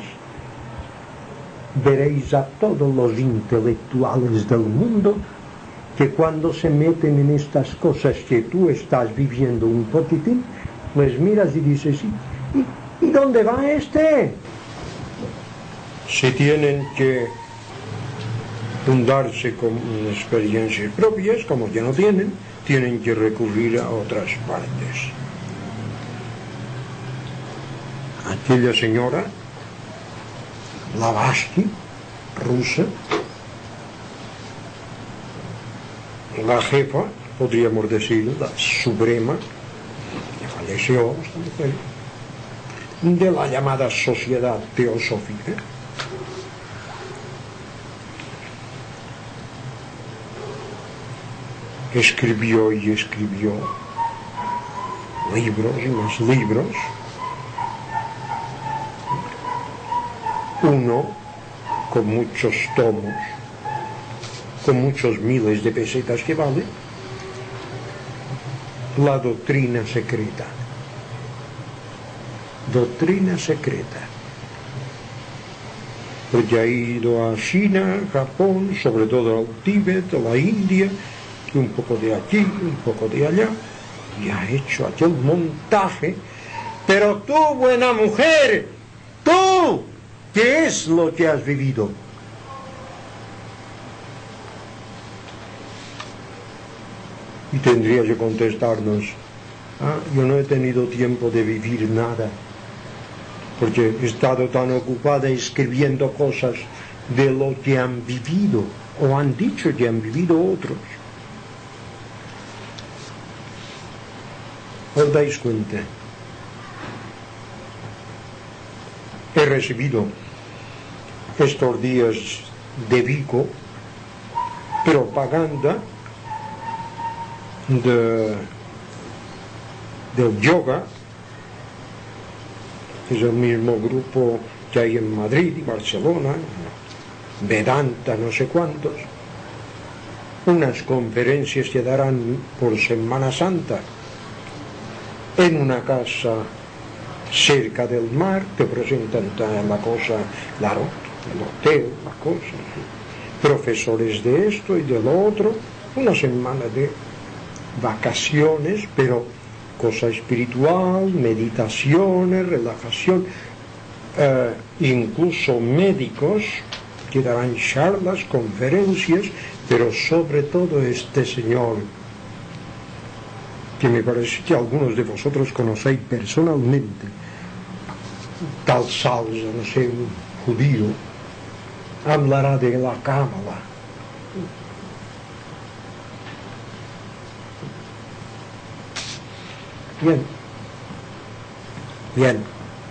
A: veréis a todos los intelectuales del mundo que cuando se meten en estas cosas que tú estás viviendo un poquitín, pues miras y dices, ¿y, ¿y dónde va este? Si tienen que fundarse con experiencias propias, como ya no tienen, tienen que recurrir a otras partes. Aquella señora Blavatsky, rusa, la jefa, podríamos decir, la suprema, que falleció esta mujer, de la llamada sociedad teosófica, escribió y escribió libros y más libros. Uno con muchos tomos, con muchos miles de pesetas que vale, la doctrina secreta. Doctrina secreta. Porque ha ido a China, Japón, sobre todo al Tíbet, a la India, y un poco de aquí, un poco de allá, y ha hecho aquel montaje. Pero tú, buena mujer, tú, ¿qué es lo que has vivido? Y tendría que contestarnos, ah, yo no he tenido tiempo de vivir nada, porque he estado tan ocupada escribiendo cosas de lo que han vivido, o han dicho que han vivido otros. ¿Os dais cuenta? He recibido estos días de Vigo propaganda de, del yoga, es el mismo grupo que hay en Madrid y Barcelona, Vedanta, no sé cuántos, unas conferencias que darán por Semana Santa en una casa cerca del mar, te presentan la cosa, claro, el hotel, la cosa, profesores de esto y de lo otro, una semana de vacaciones, pero cosa espiritual, meditaciones, relajación, eh, incluso médicos que darán charlas, conferencias, pero sobre todo este señor, que me parece que algunos de vosotros conocéis personalmente, tal Salza, no sé, un judío, hablará de la Cábala. Bien. Bien.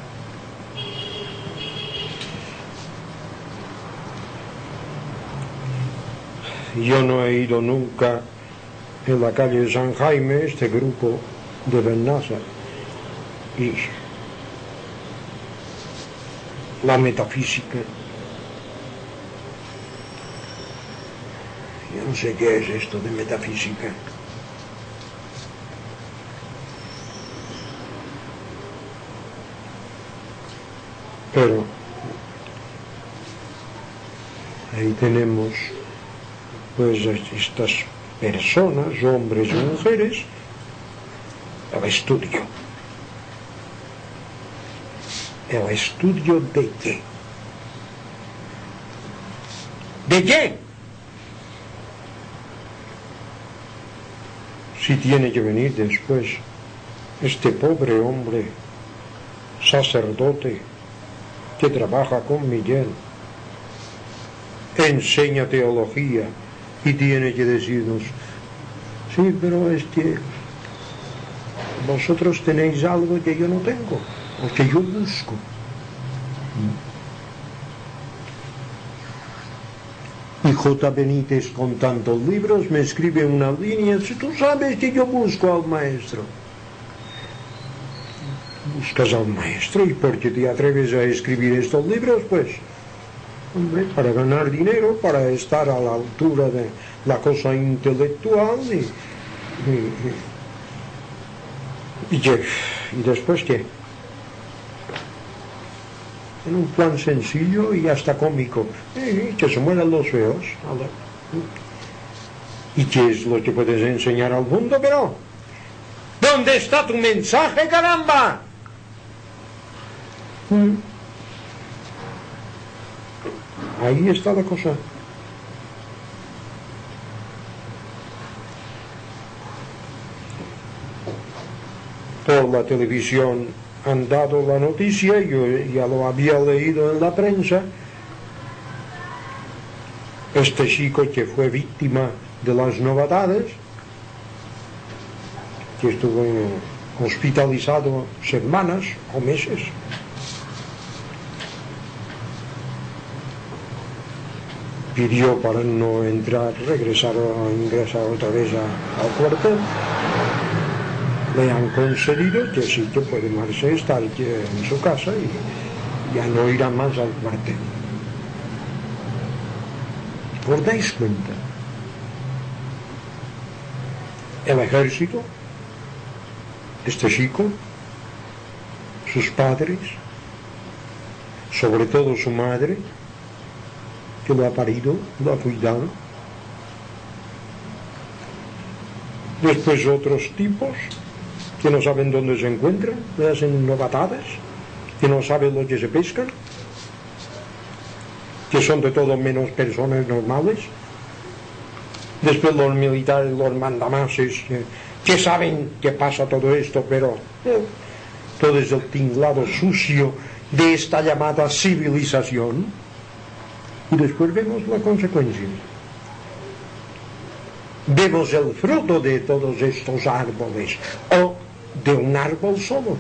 A: Yo no he ido nunca en la calle de San Jaime, este grupo de Benassa, y la metafísica, yo no sé qué es esto de metafísica. Pero ahí tenemos pues estas personas, hombres y mujeres, el estudio. ¿El estudio de qué? ¿De qué? Si tiene que venir después este pobre hombre, sacerdote, que trabaja con Miguel, enseña teología y tiene que decirnos, sí, pero es que vosotros tenéis algo que yo no tengo, o que yo busco. Y J. Benítez, con tantos libros, me escribe una línea, si tú sabes que yo busco al maestro. Buscas al maestro, ¿y por qué te atreves a escribir estos libros? Pues, hombre, para ganar dinero, para estar a la altura de la cosa intelectual y, y, y, y, y después qué, en un plan sencillo y hasta cómico, y que se mueran los feos. ¿Y qué es lo que puedes enseñar al mundo? Pero ¿dónde está tu mensaje, caramba? Ahí está la cosa. Por la televisión han dado la noticia, yo ya lo había leído en la prensa, este chico que fue víctima de las novedades, que estuvo hospitalizado semanas o meses, pidió para no entrar, regresar o ingresar otra vez a, al cuartel. Le han concedido que sí que puede marcharse, estar en su casa y ya no irá más al cuartel. ¿Os dais cuenta? El ejército, este chico, sus padres, sobre todo su madre, que lo ha parido, lo ha cuidado. Después otros tipos que no saben dónde se encuentran, le hacen novatadas, que no saben lo que se pescan, que son de todo menos personas normales. Después los militares, los mandamases, que, que saben que pasa todo esto, pero eh, todo es el tinglado sucio de esta llamada civilización. Y después vemos la consecuencia. Vemos el fruto de todos estos árboles, o de un árbol solo,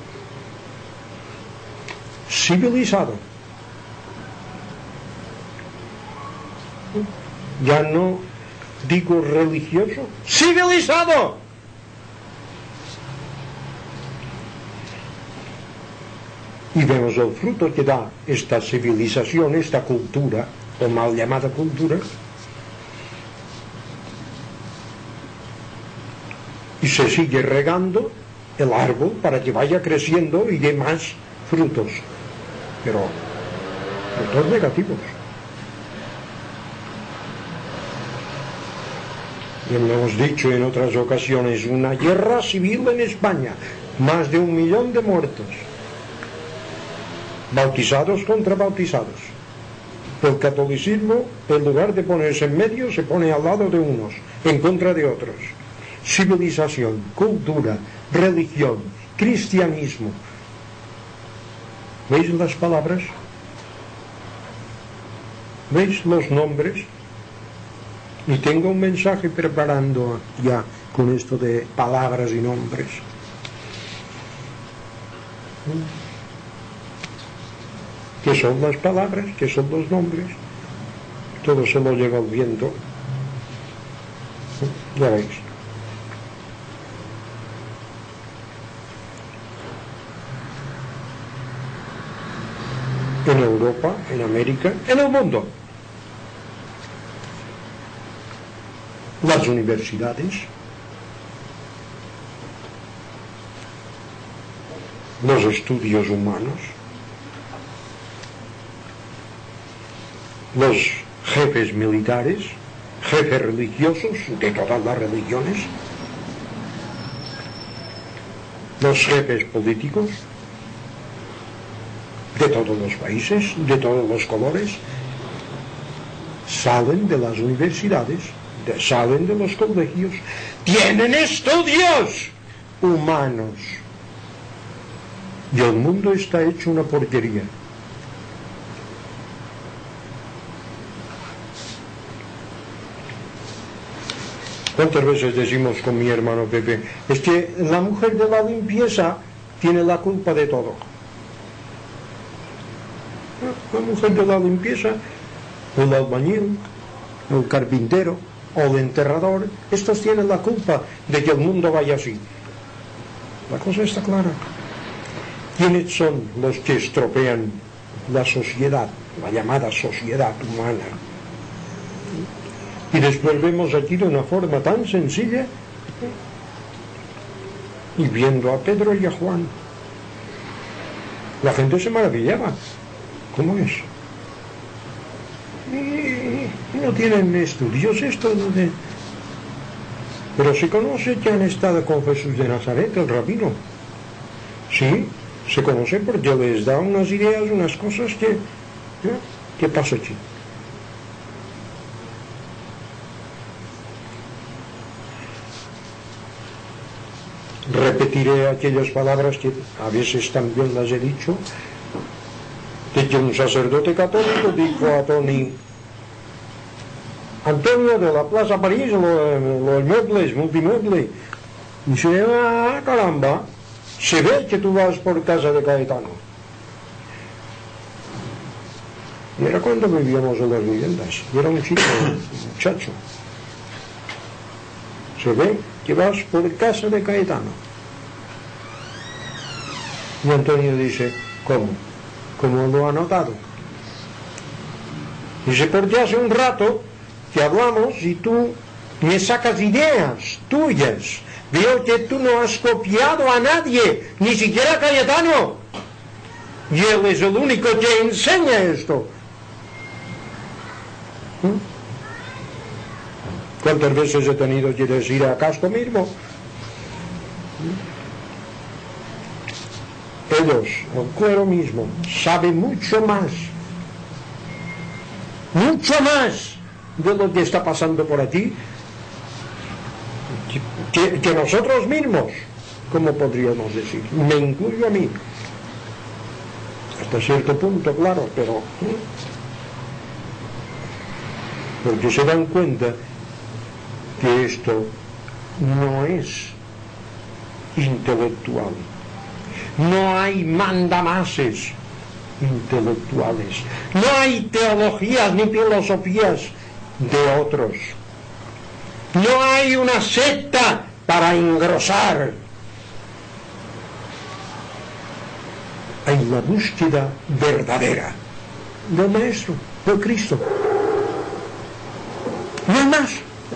A: civilizado. Ya no digo religioso, civilizado. Y vemos el fruto que da esta civilización, esta cultura, o mal llamada cultura, y se sigue regando el árbol para que vaya creciendo y dé más frutos, pero frutos negativos. Y hemos dicho en otras ocasiones, una guerra civil en España, más de un millón de muertos, bautizados contra bautizados. El catolicismo, en lugar de ponerse en medio, se pone al lado de unos, en contra de otros. Civilización, cultura, religión, cristianismo. ¿Veis las palabras? ¿Veis los nombres? Y tengo un mensaje preparando ya con esto de palabras y nombres. ¿Qué son las palabras? ¿Qué son los nombres? Todo se lo lleva el viento. Ya veis. En Europa, en América, en el mundo. Las universidades, los estudios humanos, los jefes militares, jefes religiosos de todas las religiones, los jefes políticos de todos los países, de todos los colores, salen de las universidades, de, salen de los colegios, tienen estudios humanos. Y el mundo está hecho una porquería. ¿Cuántas veces decimos con mi hermano Pepe? Es que la mujer de la limpieza tiene la culpa de todo. La mujer de la limpieza, el albañil, el carpintero o el enterrador, estos tienen la culpa de que el mundo vaya así. La cosa está clara. ¿Quiénes son los que estropean la sociedad, la llamada sociedad humana? Y después vemos aquí de una forma tan sencilla, y viendo a Pedro y a Juan, la gente se maravillaba. ¿Cómo es? Y no tienen estudios esto de... Pero se conoce que han estado con Jesús de Nazaret, el rabino. Sí, se conoce porque les da unas ideas, unas cosas que... ¿eh? ¿Qué pasa aquí? Repetiré aquellas palabras que a veces también las he dicho, de que un sacerdote católico dijo a Tony: Antonio, de la Plaza París, los, los muebles, multimuebles. Dice: ah, caramba, se ve que tú vas por casa de Caetano. Y era cuando vivíamos en las viviendas, y era un chico, un muchacho. Se ve que vas por casa de Caetano. Y Antonio dice: ¿cómo? ¿Cómo lo ha notado? Dice: porque hace un rato que hablamos y tú me sacas ideas tuyas. Veo que tú no has copiado a nadie, ni siquiera a Cayetano. Y él es el único que enseña esto. ¿Mm? ¿Cuántas veces he tenido que decir acá esto mismo? Ellos, el cuero mismo, sabe mucho más, mucho más de lo que está pasando por aquí que, que nosotros mismos, como podríamos decir. Me incluyo a mí. Hasta cierto punto, claro, pero... ¿eh? Porque se dan cuenta que esto no es intelectual. No hay mandamases intelectuales. No hay teologías ni filosofías de otros. No hay una secta para engrosar. Hay la búsqueda verdadera del Maestro, del Cristo. No hay más.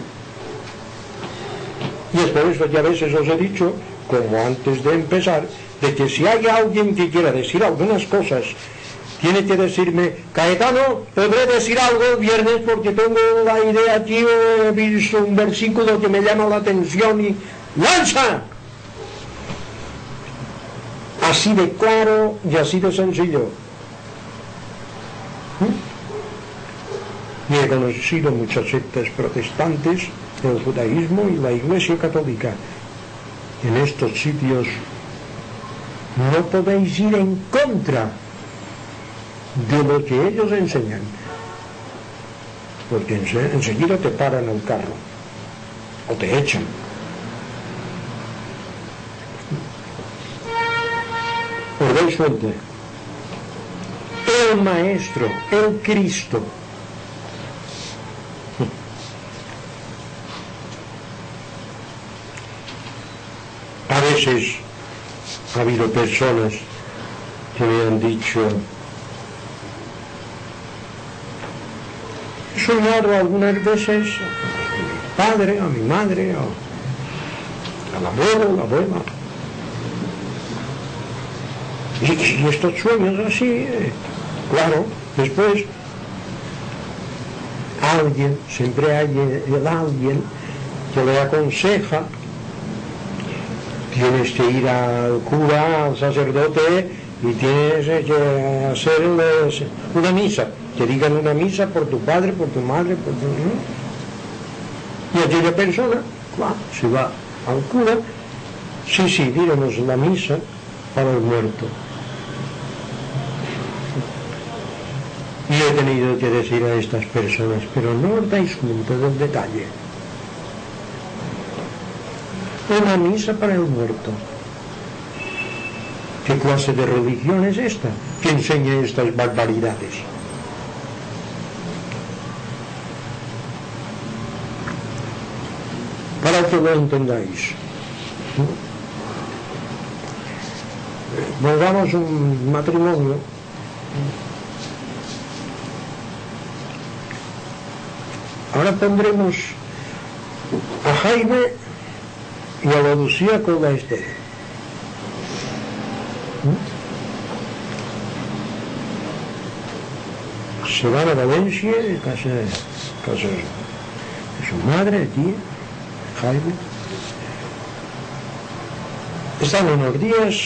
A: Y es por eso que a veces os he dicho, como antes de empezar, de que si hay alguien que quiera decir algunas cosas, tiene que decirme: Caetano, podré decir algo el viernes porque tengo la idea aquí, he visto un versículo que me llama la atención y ¡lanza! Así de claro y así de sencillo. ¿Mm? Y he conocido muchas sectas protestantes, el judaísmo y la Iglesia católica. En estos sitios no podéis ir en contra de lo que ellos enseñan, porque enseguida te paran el carro o te echan. Os dais cuenta? El Maestro, el Cristo. A veces ha habido personas que me han dicho, he soñado algunas veces a mi padre, a mi madre, a, al abuelo, a la abuela. Y, y estos sueños así, eh, claro, después alguien, siempre hay el alguien que le aconseja, tienes que ir al cura, al sacerdote, y tienes que hacerles una misa, que digan una misa por tu padre, por tu madre, por tu... ¿no? Y aquella persona, claro, si va al cura, sí, sí, diremos la misa para el muerto. Y he tenido que decir a estas personas, pero no os dais cuenta del detalle. Una misa para el muerto. ¿Qué clase de religión es esta que enseña estas barbaridades? Para que lo entendáis. Volvamos a un matrimonio. Ahora pondremos a Jaime y a la Lucía con la Esther. Se van a Valencia, casa, casa de su madre, tía, Jaime. Están unos días,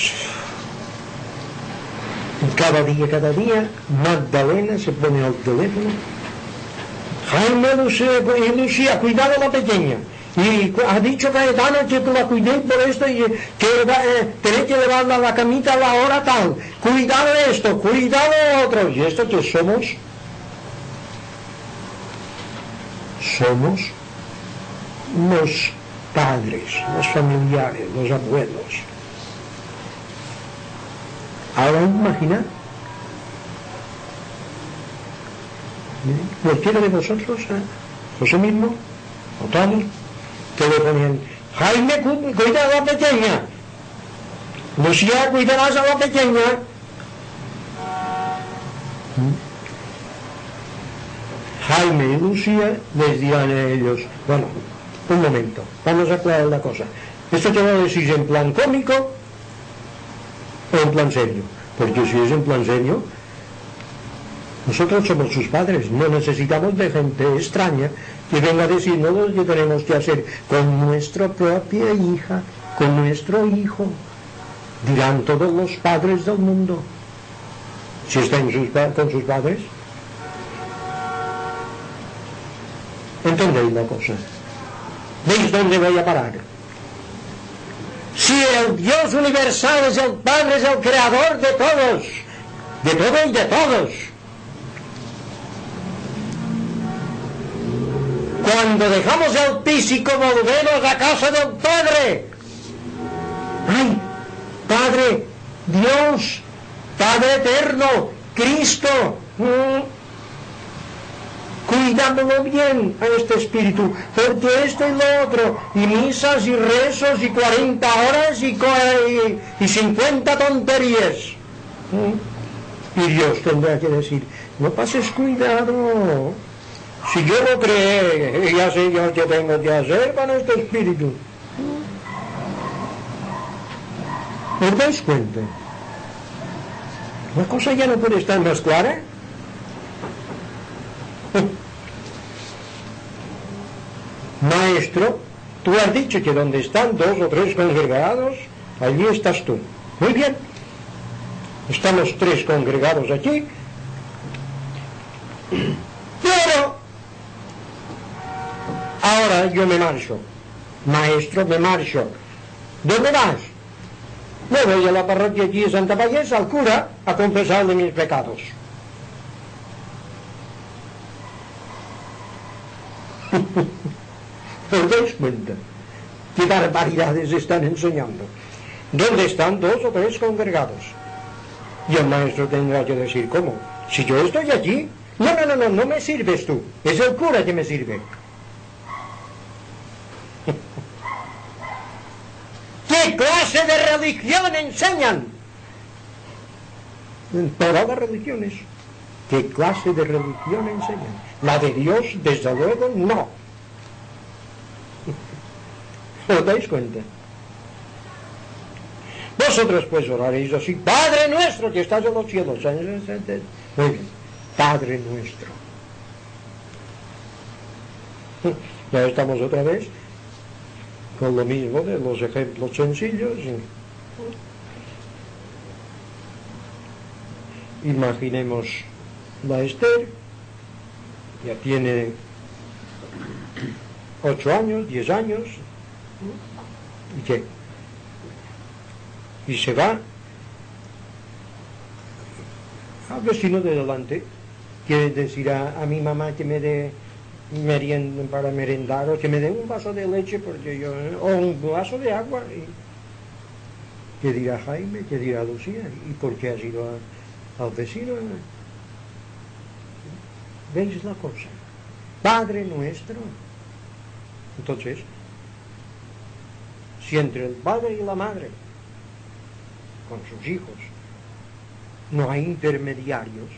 A: y cada día, cada día, Magdalena se pone al teléfono. Jaime, Lucía, y Lucía, cuidado a la pequeña. Y ha dicho Cayetano que tú la cuidéis por esto y que eh, tenéis que llevarla a la camita a la hora tal. Cuidado esto, cuidado otro. ¿Y esto que somos? Somos los padres, los familiares, los abuelos. Ahora imagina, cualquiera de vosotros, ¿eh? José mismo, o todos, que le ponían, Jaime, cuida a la pequeña, Lucía, cuidarás a la pequeña. Jaime y Lucía les dirán a ellos, bueno, un momento, vamos a aclarar la cosa. Esto te voy a decir en plan cómico o en plan serio, porque si es en plan serio, nosotros somos sus padres, no necesitamos de gente extraña que venga a decirnos lo que tenemos que hacer con nuestra propia hija, con nuestro hijo. Dirán todos los padres del mundo, si están sus, con sus padres. ¿Entendéis la cosa? ¿Veis dónde voy a parar? Si el Dios universal es el Padre, es el creador de todos, de todo y de todos, cuando dejamos el físico volvemos a casa del Padre. ¡Ay! Padre, Dios, Padre eterno, Cristo, ¿eh? Cuidámoslo bien a este espíritu, porque esto y lo otro, y misas y rezos y cuarenta horas y, y, y cincuenta tonterías. ¿Eh? Y Dios tendrá que decir, no pases cuidado. Si yo lo creé, ya sé yo qué tengo que hacer con este espíritu. ¿Os dais cuenta? La cosa ya no puede estar más clara. Maestro, tú has dicho que donde están dos o tres congregados, allí estás tú. Muy bien. Estamos tres congregados aquí. Pero ahora yo me marcho. Maestro, me marcho. ¿Dónde vas? Me voy a la parroquia aquí de Santa Payés, al cura, a confesarle mis pecados. ¿Os dais cuenta? ¿Qué barbaridades están enseñando? ¿Dónde están dos o tres congregados? Y el maestro tendrá que decir, ¿cómo? Si yo estoy allí, no, no, no, no, no me sirves tú, es el cura que me sirve. ¿Qué clase de religión enseñan? En todas las religiones. ¿Qué clase de religión enseñan? La de Dios, desde luego, no. ¿Os dais cuenta? Vosotros pues oraréis así, Padre nuestro que estás en los cielos. Muy bien, Padre nuestro. Ya estamos otra vez con lo mismo de los ejemplos sencillos. Imaginemos la Esther, ya tiene ocho años, diez años, ¿y qué? Y se va al vecino de delante, quiere decir a, a mi mamá que me dé merienda para merendar, o que me dé un vaso de leche, porque yo, o un vaso de agua. Y, ¿qué dirá Jaime? ¿Qué dirá Lucía? ¿Y por qué has ido a, al vecino? ¿Veis la cosa? Padre nuestro. Entonces, si entre el padre y la madre, con sus hijos, no hay intermediarios,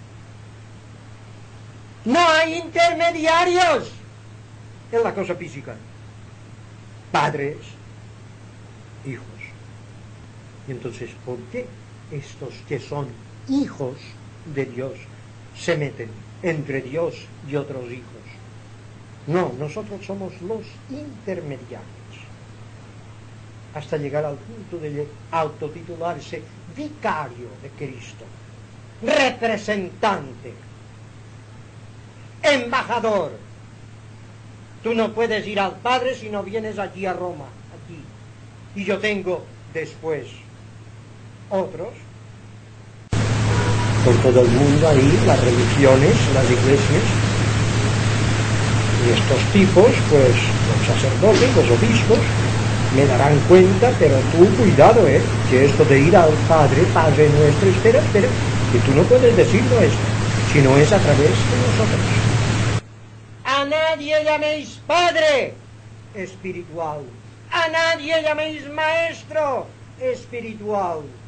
A: no hay intermediarios en la cosa física. Padres, hijos. Y entonces, ¿por qué estos que son hijos de Dios se meten entre Dios y otros hijos? No, nosotros somos los intermediarios, hasta llegar al punto de autotitularse vicario de Cristo, representante, embajador. Tú no puedes ir al Padre si no vienes aquí a Roma, aquí. Y yo tengo después otros por todo el mundo ahí, las religiones, las iglesias, y estos tipos, pues los sacerdotes, los obispos, me darán cuenta, pero tú cuidado, eh, que esto de ir al Padre, Padre nuestro, espera, espera, que tú no puedes decirlo esto, si no es a través de nosotros. A nadie llaméis Padre espiritual, a nadie llaméis Maestro espiritual.